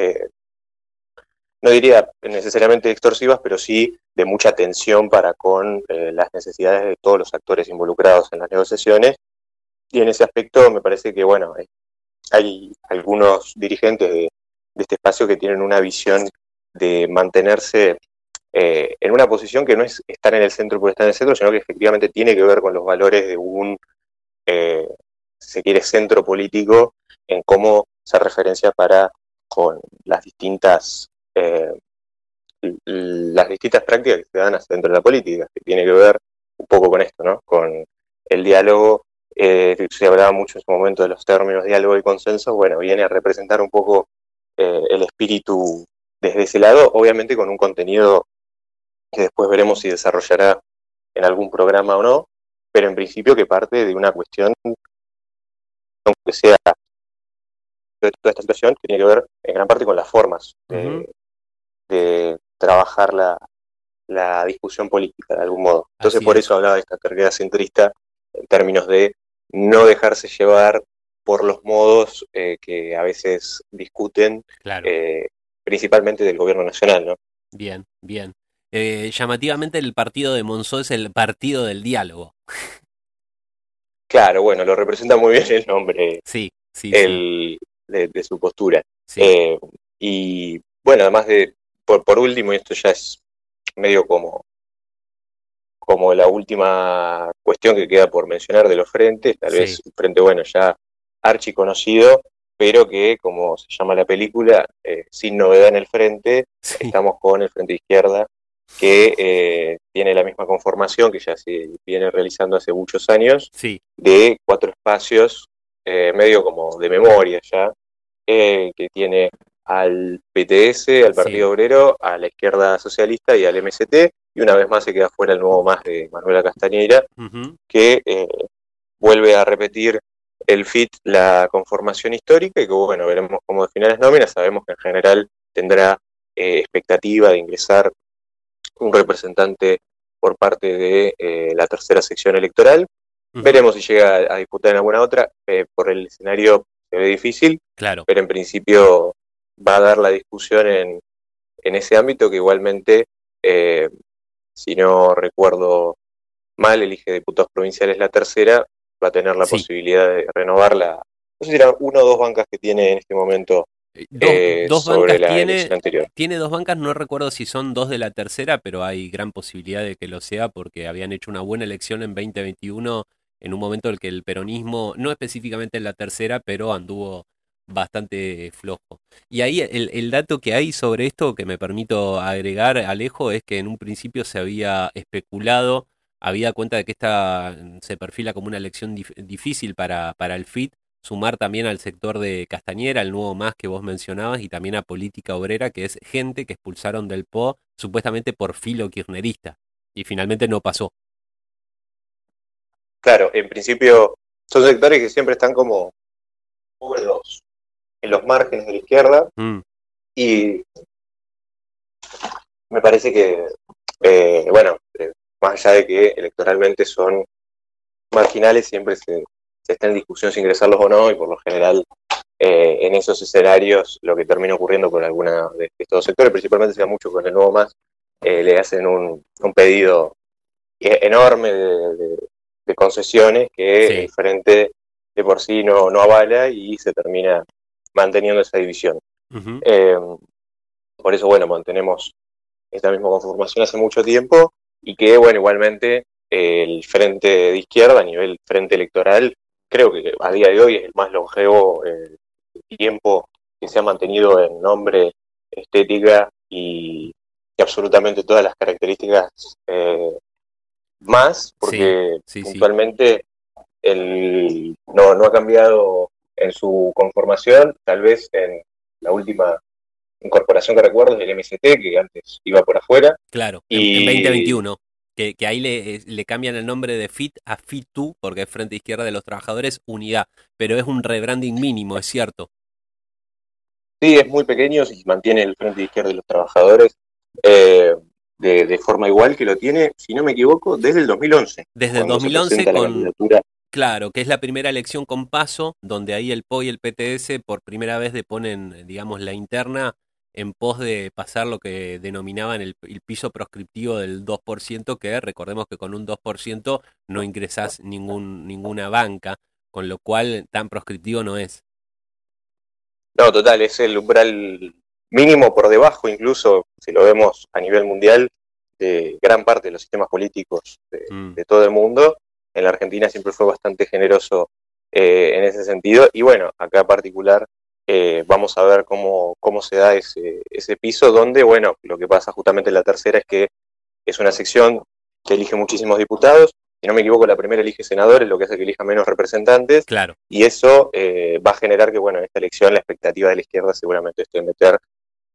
no diría necesariamente extorsivas, pero sí de mucha tensión para con las necesidades de todos los actores involucrados en las negociaciones. Y en ese aspecto me parece que, bueno, hay algunos dirigentes de este espacio que tienen una visión de mantenerse en una posición que no es estar en el centro por estar en el centro, sino que efectivamente tiene que ver con los valores de eh, si se quiere, centro político, en cómo se referencia para con eh, las distintas prácticas que se dan hacia dentro de la política, que tiene que ver un poco con esto, ¿no? Con el diálogo. Se hablaba mucho en su momento de los términos diálogo y consenso. Bueno, viene a representar un poco el espíritu desde ese lado, obviamente con un contenido que después veremos si desarrollará en algún programa o no, pero en principio que parte de una cuestión, aunque sea de toda esta situación, que tiene que ver en gran parte con las formas de trabajar la discusión política de algún modo. Entonces por eso hablaba de esta carrera centrista en términos de no dejarse llevar por los modos que a veces discuten, claro. Principalmente del gobierno nacional, ¿no? Bien, bien. Llamativamente el partido de Monzó es el partido del diálogo. Claro, bueno, lo representa muy bien el nombre, sí. de su postura. Sí. Y bueno, además de, por último, y esto ya es medio como la última cuestión que queda por mencionar de los frentes, tal vez un frente, bueno, ya archiconocido, pero que, como se llama la película, sin novedad en el frente, estamos con el Frente de Izquierda, que tiene la misma conformación que ya se viene realizando hace muchos años, de 4 espacios, medio como de memoria ya, que tiene al PTS, al Partido Obrero, a la Izquierda Socialista y al MST, y una vez más se queda fuera el nuevo más de Manuela Castañeira, que vuelve a repetir el FIT la conformación histórica, y que bueno, veremos cómo define las nóminas. Sabemos que en general tendrá expectativa de ingresar un representante por parte de la tercera sección electoral. Veremos si llega a disputar en alguna otra. Por el escenario se ve difícil, pero en principio va a dar la discusión en ese ámbito, que igualmente, si no recuerdo mal, elige diputados provinciales la tercera, va a tener la posibilidad de renovarla. No sé si eran 1 o 2 bancas que tiene en este momento dos sobre bancas la elección anterior. Tiene 2 bancas, no recuerdo si son 2 de la tercera, pero hay gran posibilidad de que lo sea porque habían hecho una buena elección en 2021, en un momento en el que el peronismo, no específicamente en la tercera, pero anduvo bastante flojo. Y ahí el dato que hay sobre esto, que me permito agregar, Alejo, es que en un principio se había especulado, había cuenta de que esta se perfila como una elección difícil para el FIT, sumar también al sector de Castañera, el nuevo más que vos mencionabas, y también a Política Obrera, que es gente que expulsaron del PO supuestamente por filo kirchnerista, y finalmente no pasó. Claro, en principio son sectores que siempre están como en los márgenes de la izquierda, y me parece que, más allá de que electoralmente son marginales, siempre se está en discusión si ingresarlos o no, y por lo general en esos escenarios lo que termina ocurriendo con alguna de estos sectores, principalmente se da mucho con el Nuevo Más, le hacen un pedido enorme de concesiones que el Frente de por sí no avala, y se termina manteniendo esa división. Por eso, bueno, mantenemos esta misma conformación hace mucho tiempo, y que, bueno, igualmente el Frente de Izquierda a nivel frente electoral, creo que a día de hoy es el más longevo tiempo que se ha mantenido en nombre, estética y absolutamente todas las características más, porque puntualmente no ha cambiado en su conformación, tal vez en la última incorporación que recuerdo es el MST, que antes iba por afuera. Claro, en 2021. Que ahí le cambian el nombre de FIT a FITU, porque es Frente Izquierda de los Trabajadores, Unidad, pero es un rebranding mínimo, es cierto. Sí, es muy pequeño, y mantiene el Frente Izquierda de los Trabajadores de forma igual que lo tiene, si no me equivoco, desde el 2011. Desde el 2011 con... Claro, que es la primera elección con paso, donde ahí el PO y el PTS por primera vez deponen, digamos, la interna en pos de pasar lo que denominaban el piso proscriptivo del 2%, que recordemos que con un 2% no ingresás ninguna banca, con lo cual tan proscriptivo no es. No, total, es el umbral mínimo, por debajo incluso, si lo vemos a nivel mundial, de gran parte de los sistemas políticos de todo el mundo. En la Argentina siempre fue bastante generoso en ese sentido, y bueno, acá en particular vamos a ver cómo se da ese piso, donde, bueno, lo que pasa justamente en la tercera es que es una sección que elige muchísimos diputados. Si no me equivoco, la primera elige senadores, lo que hace que elija menos representantes. Claro. Y eso va a generar que, bueno, en esta elección la expectativa de la izquierda seguramente esté en meter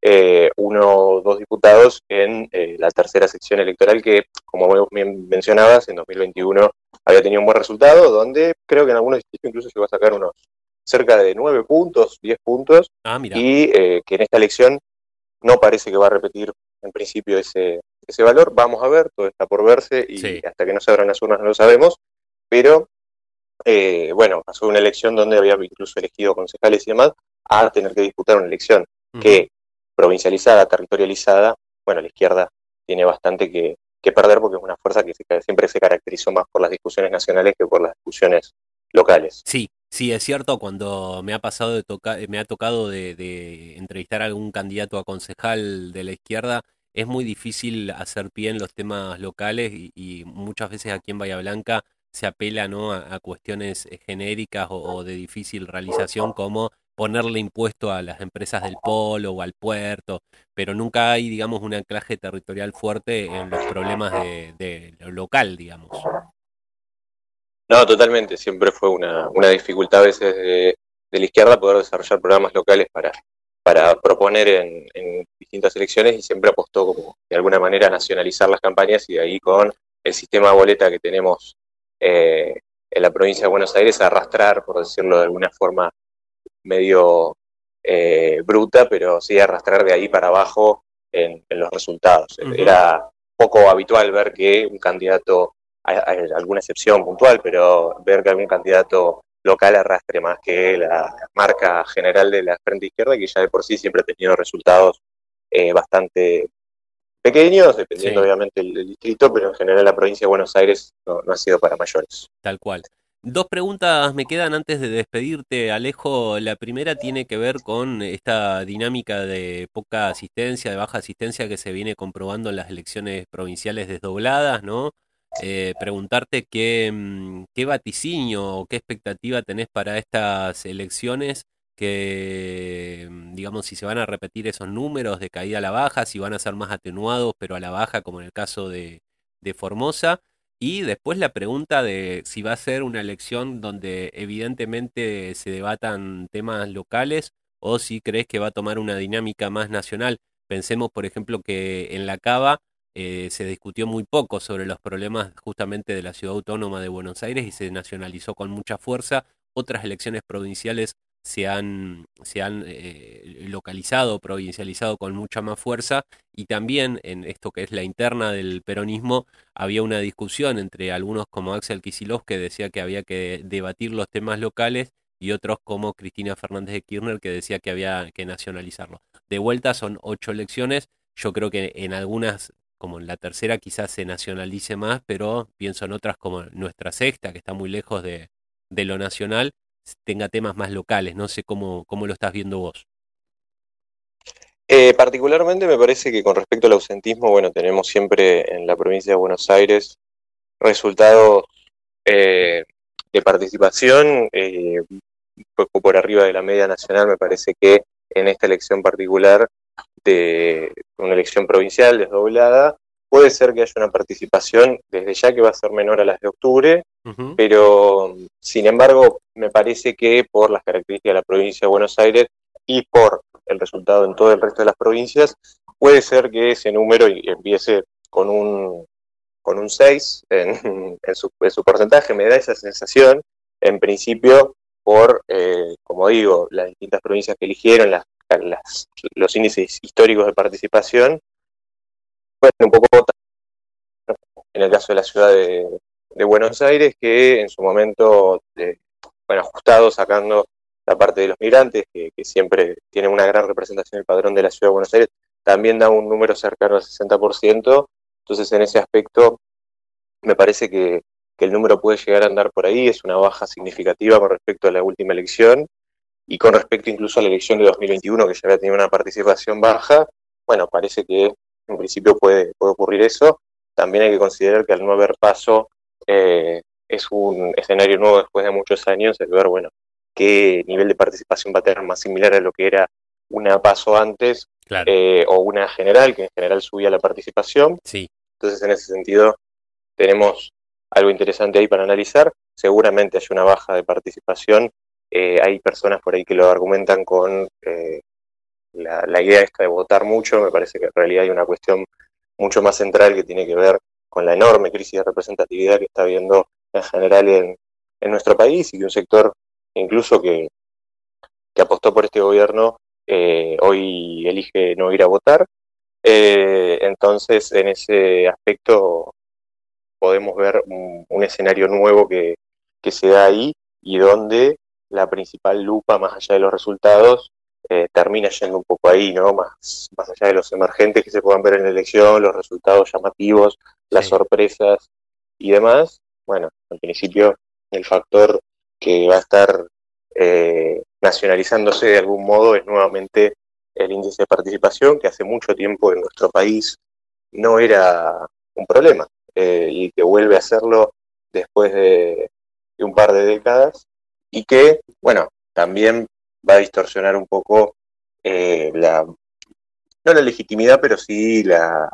uno o dos diputados en la tercera sección electoral que, como vos bien mencionabas, en 2021 había tenido un buen resultado, donde creo que en algunos distritos incluso llegó a sacar unos cerca de 9 puntos, 10 puntos, Mira. y que en esta elección no parece que va a repetir en principio ese valor. Vamos a ver, todo está por verse Sí. y hasta que no se abran las urnas no lo sabemos, pero bueno, pasó una elección donde había incluso elegido concejales y demás, a tener que disputar una elección que, provincializada, territorializada, bueno, la izquierda tiene bastante que perder porque es una fuerza que siempre se caracterizó más por las discusiones nacionales que por las discusiones locales. Sí, sí, es cierto, cuando me ha pasado me ha tocado de entrevistar a algún candidato a concejal de la izquierda, es muy difícil hacer pie en los temas locales y muchas veces aquí en Bahía Blanca se apela, ¿no?, a cuestiones genéricas o de difícil realización como ponerle impuesto a las empresas del polo o al puerto, pero nunca hay, digamos, un anclaje territorial fuerte en los problemas de lo local, digamos. No, totalmente, siempre fue una dificultad a veces de la izquierda poder desarrollar programas locales para proponer en distintas elecciones y siempre apostó como de alguna manera a nacionalizar las campañas y de ahí con el sistema de boleta que tenemos en la provincia de Buenos Aires arrastrar, por decirlo de alguna forma medio bruta, pero sí arrastrar de ahí para abajo en los resultados. Era poco habitual ver que un candidato, hay alguna excepción puntual, pero ver que algún candidato local arrastre más que la marca general de la Frente Izquierda, que ya de por sí siempre ha tenido resultados bastante pequeños, dependiendo Sí. obviamente del distrito, pero en general la provincia de Buenos Aires no ha sido para mayores. Tal cual. Dos preguntas me quedan antes de despedirte, Alejo. La primera tiene que ver con esta dinámica de poca asistencia, de baja asistencia que se viene comprobando en las elecciones provinciales desdobladas, ¿no? Preguntarte qué vaticinio o qué expectativa tenés para estas elecciones, que, digamos, si se van a repetir esos números de caída a la baja, si van a ser más atenuados, pero a la baja, como en el caso de Formosa. Y después la pregunta de si va a ser una elección donde evidentemente se debatan temas locales o si crees que va a tomar una dinámica más nacional. Pensemos, por ejemplo, que en la Cava se discutió muy poco sobre los problemas justamente de la ciudad autónoma de Buenos Aires y se nacionalizó con mucha fuerza. Otras elecciones provinciales se han localizado, provincializado con mucha más fuerza, y también en esto que es la interna del peronismo había una discusión entre algunos como Axel Kicillof, que decía que había que debatir los temas locales, y otros como Cristina Fernández de Kirchner, que decía que había que nacionalizarlo. De vuelta son 8 elecciones, yo creo que en algunas, como en la tercera, quizás se nacionalice más, pero pienso en otras como nuestra sexta, que está muy lejos de lo nacional, tenga temas más locales. No sé cómo lo estás viendo vos. Particularmente me parece que con respecto al ausentismo, bueno, tenemos siempre en la provincia de Buenos Aires resultados de participación un poco por arriba de la media nacional. Me parece que en esta elección particular de una elección provincial desdoblada, puede ser que haya una participación desde ya que va a ser menor a las de octubre, pero sin embargo me parece que por las características de la provincia de Buenos Aires y por el resultado en todo el resto de las provincias, puede ser que ese número empiece con un 6 en su porcentaje. Me da esa sensación, en principio, por, como digo, las distintas provincias que eligieron, los índices históricos de participación, bueno, un poco en el caso de la ciudad de Buenos Aires, que en su momento, bueno, ajustado, sacando la parte de los migrantes, que siempre tiene una gran representación el padrón de la ciudad de Buenos Aires, también da un número cercano al 60%. Entonces, en ese aspecto, me parece que el número puede llegar a andar por ahí. Es una baja significativa con respecto a la última elección y con respecto incluso a la elección de 2021, que ya había tenido una participación baja. Bueno, parece que en principio puede ocurrir eso. También hay que considerar que al no haber paso es un escenario nuevo después de muchos años, el ver, bueno, qué nivel de participación va a tener, más similar a lo que era una paso antes, Claro. o una general, que en general subía la participación. Sí. Entonces, en ese sentido, tenemos algo interesante ahí para analizar. Seguramente hay una baja de participación. Hay personas por ahí que lo argumentan con la idea esta de votar mucho, me parece que en realidad hay una cuestión mucho más central que tiene que ver con la enorme crisis de representatividad que está habiendo en general en nuestro país, y que un sector incluso que apostó por este gobierno hoy elige no ir a votar. Entonces, en ese aspecto podemos ver un escenario nuevo que se da ahí, y donde la principal lupa, más allá de los resultados, termina yendo un poco ahí, ¿no? Más allá de los emergentes que se puedan ver en la elección, los resultados llamativos, las sorpresas y demás. Bueno, en principio el factor que va a estar nacionalizándose de algún modo es nuevamente el índice de participación, que hace mucho tiempo en nuestro país no era un problema, y que vuelve a hacerlo después de un par de décadas, y que, bueno, también va a distorsionar un poco no la legitimidad, pero sí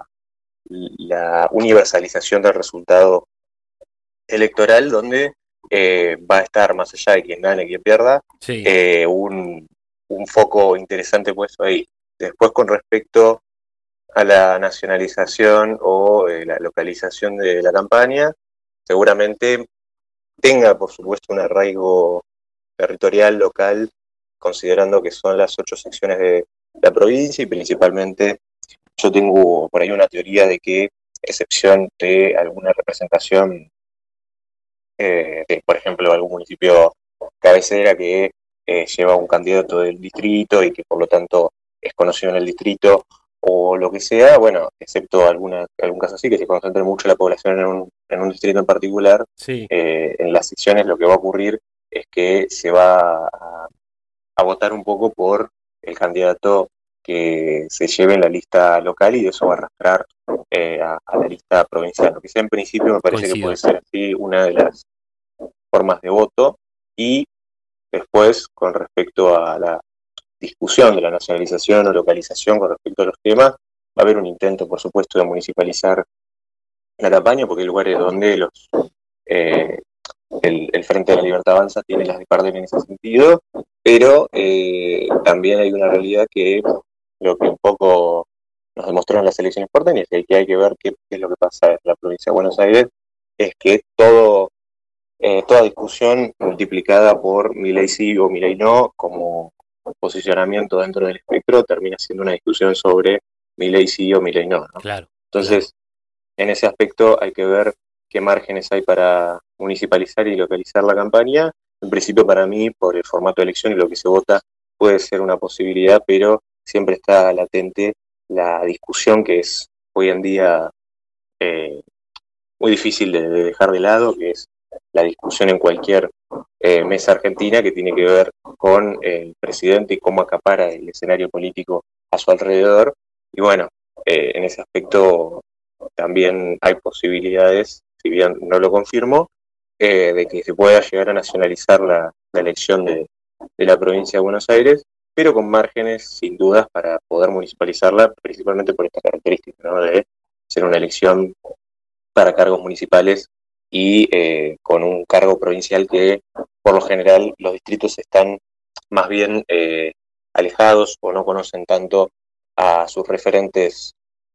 la universalización del resultado electoral, donde va a estar, más allá de quien gane y quien pierda, sí. Un foco interesante puesto ahí. Después, con respecto a la nacionalización o la localización de la campaña, seguramente tenga, por supuesto, un arraigo territorial, local, considerando que son las 8 secciones de la provincia, y principalmente yo tengo por ahí una teoría de que, excepción de alguna representación de, por ejemplo, algún municipio cabecera que lleva un candidato del distrito y que por lo tanto es conocido en el distrito, o lo que sea, bueno, excepto algún caso así, que se concentre mucho la población en un distrito en particular, Sí. en las secciones lo que va a ocurrir es que se va a votar un poco por el candidato que se lleve en la lista local, y eso va a arrastrar a la lista provincial. Lo que sea, en principio me parece que puede ser así una de las formas de voto. Y después, con respecto a la discusión de la nacionalización o localización con respecto a los temas, va a haber un intento, por supuesto, de municipalizar la campaña, porque hay lugares donde el Frente de la Libertad Avanza tiene las de perder en ese sentido, pero también hay una realidad que lo que un poco nos demostró en las elecciones porteñas, y que hay que ver qué es lo que pasa en la provincia de Buenos Aires, es que toda discusión multiplicada por Milei sí o Milei no, como posicionamiento dentro del espectro, termina siendo una discusión sobre Milei sí o Milei no, ¿no? Claro. Entonces, en ese aspecto hay que ver qué márgenes hay para municipalizar y localizar la campaña. En principio, para mí, por el formato de elección y lo que se vota, puede ser una posibilidad, pero siempre está latente la discusión, que es hoy en día muy difícil de dejar de lado, que es la discusión en cualquier mesa argentina, que tiene que ver con el presidente y cómo acapara el escenario político a su alrededor. Y bueno, en ese aspecto también hay posibilidades, si bien no lo confirmo, de que se pueda llegar a nacionalizar la elección de la provincia de Buenos Aires, pero con márgenes, sin dudas, para poder municipalizarla, principalmente por esta característica, ¿no?, de ser una elección para cargos municipales y con un cargo provincial que, por lo general, los distritos están más bien alejados o no conocen tanto a sus referentes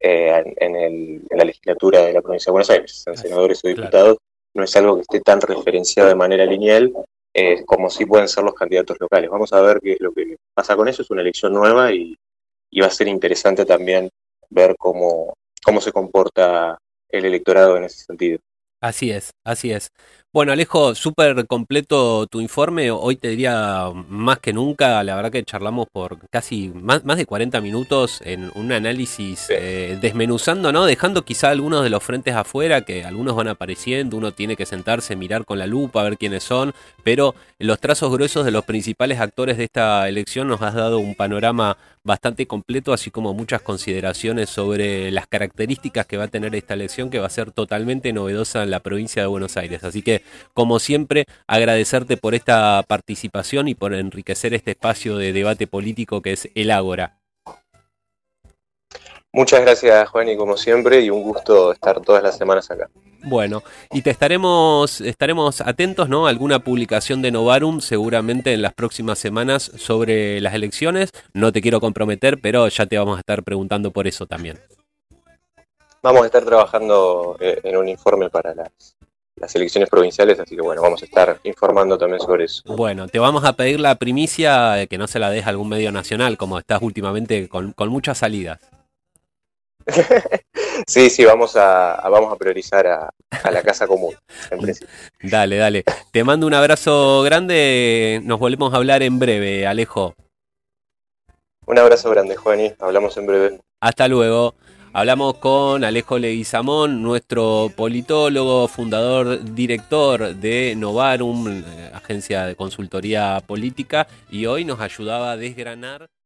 en la legislatura de la provincia de Buenos Aires, sean senadores o diputados. No es algo que esté tan referenciado de manera lineal como sí pueden ser los candidatos locales. Vamos a ver qué es lo que pasa con eso. Es una elección nueva, y va a ser interesante también ver cómo se comporta el electorado en ese sentido. Así es, así es. Bueno, Alejo, súper completo tu informe. Hoy te diría más que nunca, la verdad que charlamos por casi más de 40 minutos en un análisis desmenuzando, ¿no? Dejando quizá algunos de los frentes afuera, que algunos van apareciendo, uno tiene que sentarse, mirar con la lupa, ver quiénes son, pero los trazos gruesos de los principales actores de esta elección nos has dado un panorama bastante completo, así como muchas consideraciones sobre las características que va a tener esta elección, que va a ser totalmente novedosa en la provincia de Buenos Aires. Así que, como siempre, agradecerte por esta participación y por enriquecer este espacio de debate político que es el Ágora. Muchas gracias, Juan, y como siempre, y un gusto estar todas las semanas acá. Bueno, y te estaremos atentos, ¿no? Alguna publicación de Novarum seguramente en las próximas semanas sobre las elecciones. No te quiero comprometer, pero ya te vamos a estar preguntando por eso también. Vamos a estar trabajando en un informe para las elecciones provinciales, así que bueno, vamos a estar informando también sobre eso. Bueno, te vamos a pedir la primicia que no se la deje a algún medio nacional, como estás últimamente con muchas salidas. Sí, vamos a priorizar a la casa común, en principio. Dale, dale. Te mando un abrazo grande. Nos volvemos a hablar en breve, Alejo. Un abrazo grande, Juan, y hablamos en breve. Hasta luego. Hablamos con Alejo Leguizamón, nuestro politólogo, fundador, director de Novarum, agencia de consultoría política, y hoy nos ayudaba a desgranar